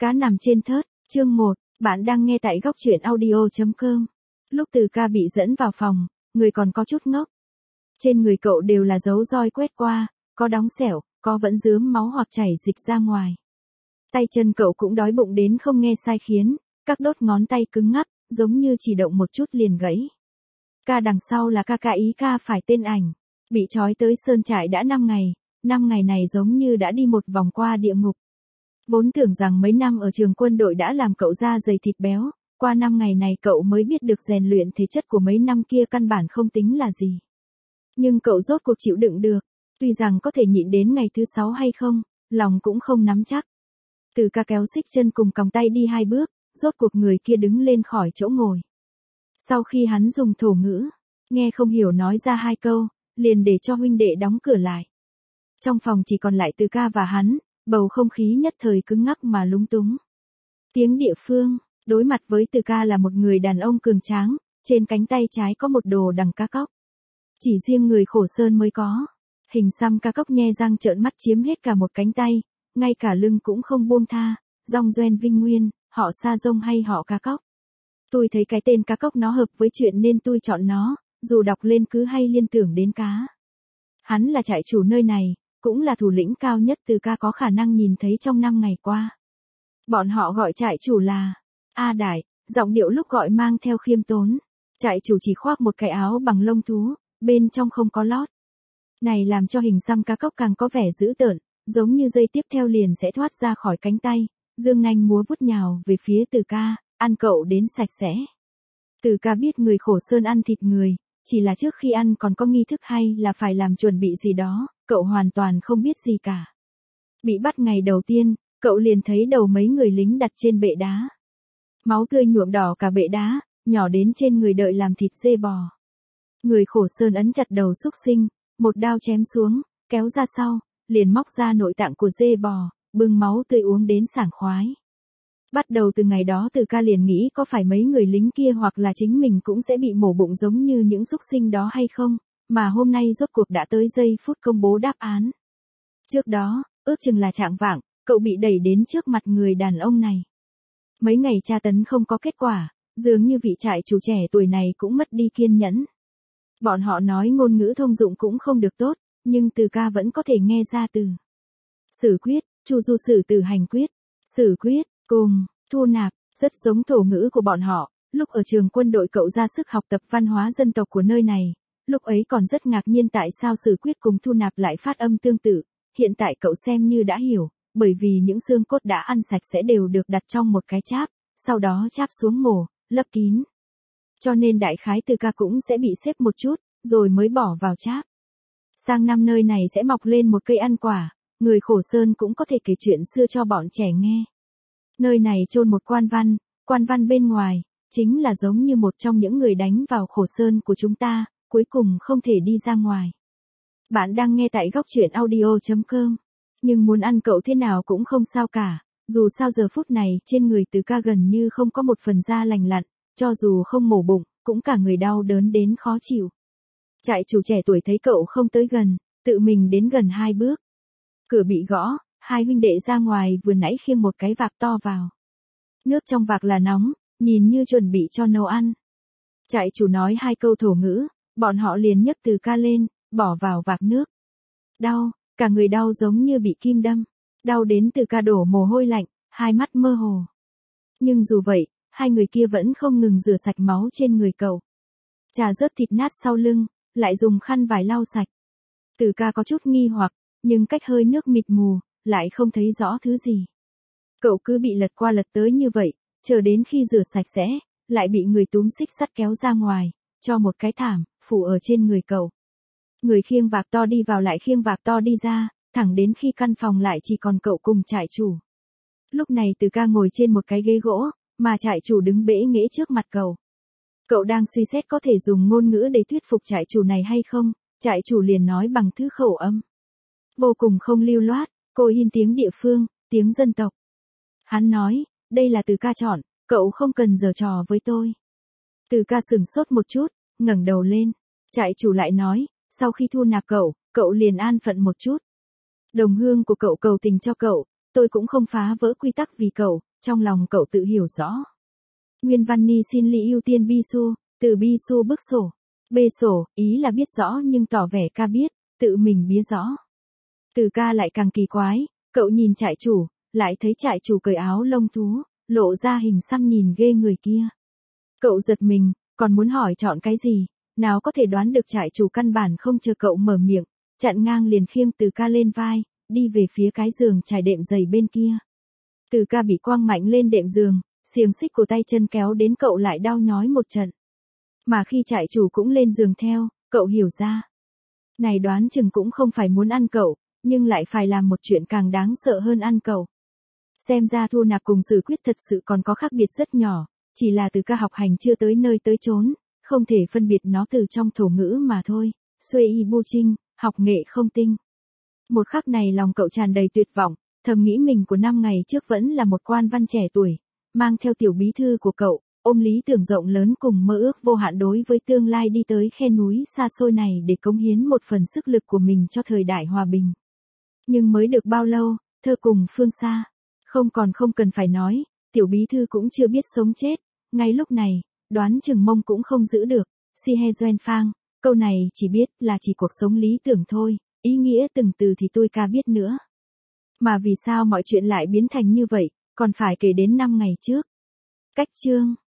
Cá nằm trên thớt, chương 1, bạn đang nghe tại góc truyện audio.com. Lúc Từ Ca bị dẫn vào phòng, người còn có chút ngốc. Trên người cậu đều là dấu roi quét qua, có đóng sẹo, có vẫn rướm máu hoặc chảy dịch ra ngoài. Tay chân cậu cũng đói bụng đến không nghe sai khiến, các đốt ngón tay cứng ngắc, giống như chỉ động một chút liền gãy. Ca đằng sau là ca ý ca phải tên ảnh, bị trói tới sơn trại đã 5 ngày, 5 ngày này giống như đã đi một vòng qua địa ngục. Vốn tưởng rằng mấy năm ở trường quân đội đã làm cậu da dày thịt béo, qua 5 ngày này cậu mới biết được rèn luyện thể chất của mấy năm kia căn bản không tính là gì. Nhưng cậu rốt cuộc chịu đựng được, tuy rằng có thể nhịn đến ngày thứ 6 hay không, lòng cũng không nắm chắc. Từ Ca kéo xích chân cùng còng tay đi 2 bước, rốt cuộc người kia đứng lên khỏi chỗ ngồi. Sau khi hắn dùng thổ ngữ, nghe không hiểu nói ra 2 câu, liền để cho huynh đệ đóng cửa lại. Trong phòng chỉ còn lại Từ Ca và hắn, bầu không khí nhất thời cứng ngắc mà lúng túng. Tiếng địa phương, đối mặt với Từ Ca là một người đàn ông cường tráng, trên cánh tay trái có một đồ đằng cá cóc. Chỉ riêng người Khổ Sơn mới có. Hình xăm cá cóc nhe răng trợn mắt chiếm hết cả một cánh tay, ngay cả lưng cũng không buông tha, Dong Doen Vinh Nguyên, họ Sa Dông hay họ cá cóc. Tôi thấy cái tên cá cóc nó hợp với chuyện nên tôi chọn nó, dù đọc lên cứ hay liên tưởng đến cá. Hắn là trại chủ nơi này, cũng là thủ lĩnh cao nhất Từ Ca có khả năng nhìn thấy trong 5 ngày qua. Bọn họ gọi trại chủ là A Đại, giọng điệu lúc gọi mang theo khiêm tốn. Trại chủ chỉ khoác một cái áo bằng lông thú, bên trong không có lót. Này làm cho hình xăm cá cóc càng có vẻ dữ tợn, giống như dây tiếp theo liền sẽ thoát ra khỏi cánh tay, dương nanh múa vút nhào về phía Từ Ca, ăn cậu đến sạch sẽ. Từ Ca biết người Khổ Sơn ăn thịt người, chỉ là trước khi ăn còn có nghi thức hay là phải làm chuẩn bị gì đó, cậu hoàn toàn không biết gì cả. Bị bắt ngày đầu tiên, cậu liền thấy đầu mấy người lính đặt trên bệ đá. Máu tươi nhuộm đỏ cả bệ đá, nhỏ đến trên người đợi làm thịt dê bò. Người Khổ Sơn ấn chặt đầu súc sinh, một đao chém xuống, kéo ra sau, liền móc ra nội tạng của dê bò, bưng máu tươi uống đến sảng khoái. Bắt đầu từ ngày đó Từ Ca liền nghĩ có phải mấy người lính kia hoặc là chính mình cũng sẽ bị mổ bụng giống như những súc sinh đó hay không, mà hôm nay rốt cuộc đã tới giây phút công bố đáp án. Trước đó, ước chừng là chạng vạng, cậu bị đẩy đến trước mặt người đàn ông này. Mấy ngày tra tấn không có kết quả, dường như vị trại chủ trẻ tuổi này cũng mất đi kiên nhẫn. Bọn họ nói ngôn ngữ thông dụng cũng không được tốt, nhưng Từ Ca vẫn có thể nghe ra từ xử quyết, chu du xử từ hành quyết, xử quyết, cùng, thu nạp, rất giống thổ ngữ của bọn họ. Lúc ở trường quân đội cậu ra sức học tập văn hóa dân tộc của nơi này, lúc ấy còn rất ngạc nhiên tại sao xử quyết cùng thu nạp lại phát âm tương tự, hiện tại cậu xem như đã hiểu, bởi vì những xương cốt đã ăn sạch sẽ đều được đặt trong một cái cháp, sau đó cháp xuống mổ, lấp kín. Cho nên đại khái Từ Ca cũng sẽ bị xếp một chút, rồi mới bỏ vào cháp. Sang năm nơi này sẽ mọc lên một cây ăn quả, người Khổ Sơn cũng có thể kể chuyện xưa cho bọn trẻ nghe. Nơi này chôn một quan văn bên ngoài, chính là giống như một trong những người đánh vào Khổ Sơn của chúng ta, cuối cùng không thể đi ra ngoài. Bạn đang nghe tại góc truyện audio.com, nhưng muốn ăn cậu thế nào cũng không sao cả, dù sao giờ phút này trên người Từ Ca gần như không có một phần da lành lặn, cho dù không mổ bụng, cũng cả người đau đớn đến khó chịu. Trại chủ trẻ tuổi thấy cậu không tới gần, tự mình đến gần 2 bước. Cửa bị gõ, 2 huynh đệ ra ngoài vừa nãy khiêng một cái vạc to vào. Nước trong vạc là nóng, nhìn như chuẩn bị cho nấu ăn. Trại chủ nói 2 câu thổ ngữ, bọn họ liền nhấc Từ Ca lên, bỏ vào vạc nước. Đau, cả người đau giống như bị kim đâm, đau đến Từ Ca đổ mồ hôi lạnh, 2 mắt mơ hồ. Nhưng dù vậy, 2 người kia vẫn không ngừng rửa sạch máu trên người cậu. Chà rớt thịt nát sau lưng, lại dùng khăn vải lau sạch. Từ Ca có chút nghi hoặc, nhưng cách hơi nước mịt mù, lại không thấy rõ thứ gì. Cậu cứ bị lật qua lật tới như vậy, chờ đến khi rửa sạch sẽ, lại bị người túm xích sắt kéo ra ngoài, cho một cái thảm, phủ ở trên người cậu. Người khiêng vạc to đi vào lại khiêng vạc to đi ra, thẳng đến khi căn phòng lại chỉ còn cậu cùng trại chủ. Lúc này Từ Ca ngồi trên một cái ghế gỗ, mà trại chủ đứng bẽ nghễ trước mặt cậu. Cậu đang suy xét có thể dùng ngôn ngữ để thuyết phục trại chủ này hay không, trại chủ liền nói bằng thứ khẩu âm. Vô cùng không lưu loát, cô hin tiếng địa phương, tiếng dân tộc. Hắn nói, đây là Từ Ca chọn, cậu không cần giở trò với tôi. Từ Ca sửng sốt một chút, ngẩng đầu lên. Trại chủ lại nói, sau khi thu nạp cậu liền an phận một chút. Đồng hương của cậu cầu tình cho cậu, tôi cũng không phá vỡ quy tắc vì cậu, trong lòng cậu tự hiểu rõ. Nguyên văn ni xin lý ưu tiên bi su, từ bi su bức sổ. Bê sổ, ý là biết rõ nhưng tỏ vẻ ca biết, tự mình bía rõ. Từ ca lại càng kỳ quái, cậu nhìn trại chủ, lại thấy trại chủ cởi áo lông thú, lộ ra hình xăm nhìn ghê người kia. Cậu giật mình, còn muốn hỏi chọn cái gì, nào có thể đoán được trại chủ căn bản không chờ cậu mở miệng, chặn ngang liền khiêng Từ ca lên vai, đi về phía cái giường trải đệm dày bên kia. Từ ca bị quăng mạnh lên đệm giường, xiềng xích của tay chân kéo đến cậu lại đau nhói một trận. Mà khi trại chủ cũng lên giường theo, cậu hiểu ra. Này đoán chừng cũng không phải muốn ăn cậu, nhưng lại phải làm một chuyện càng đáng sợ hơn ăn cậu. Xem ra thu nạp cùng Sử Quyết thật sự còn có khác biệt rất nhỏ, chỉ là Từ ca học hành chưa tới nơi tới chốn, không thể phân biệt nó từ trong thổ ngữ mà thôi. Xuê y bu trinh, học nghệ không tinh. Một khắc này lòng cậu tràn đầy tuyệt vọng, thầm nghĩ mình của 5 ngày trước vẫn là một quan văn trẻ tuổi, mang theo tiểu bí thư của cậu, ôm lý tưởng rộng lớn cùng mơ ước vô hạn đối với tương lai đi tới khe núi xa xôi này để cống hiến một phần sức lực của mình cho thời đại hòa bình. Nhưng mới được bao lâu, thơ cùng phương xa. Không cần phải nói, tiểu bí thư cũng chưa biết sống chết, ngay lúc này, đoán chừng mông cũng không giữ được, si he doen phang, câu này chỉ biết là chỉ cuộc sống lý tưởng thôi, ý nghĩa từng từ thì tôi ca biết nữa. Mà vì sao mọi chuyện lại biến thành như vậy, còn phải kể đến 5 ngày trước. Cách chương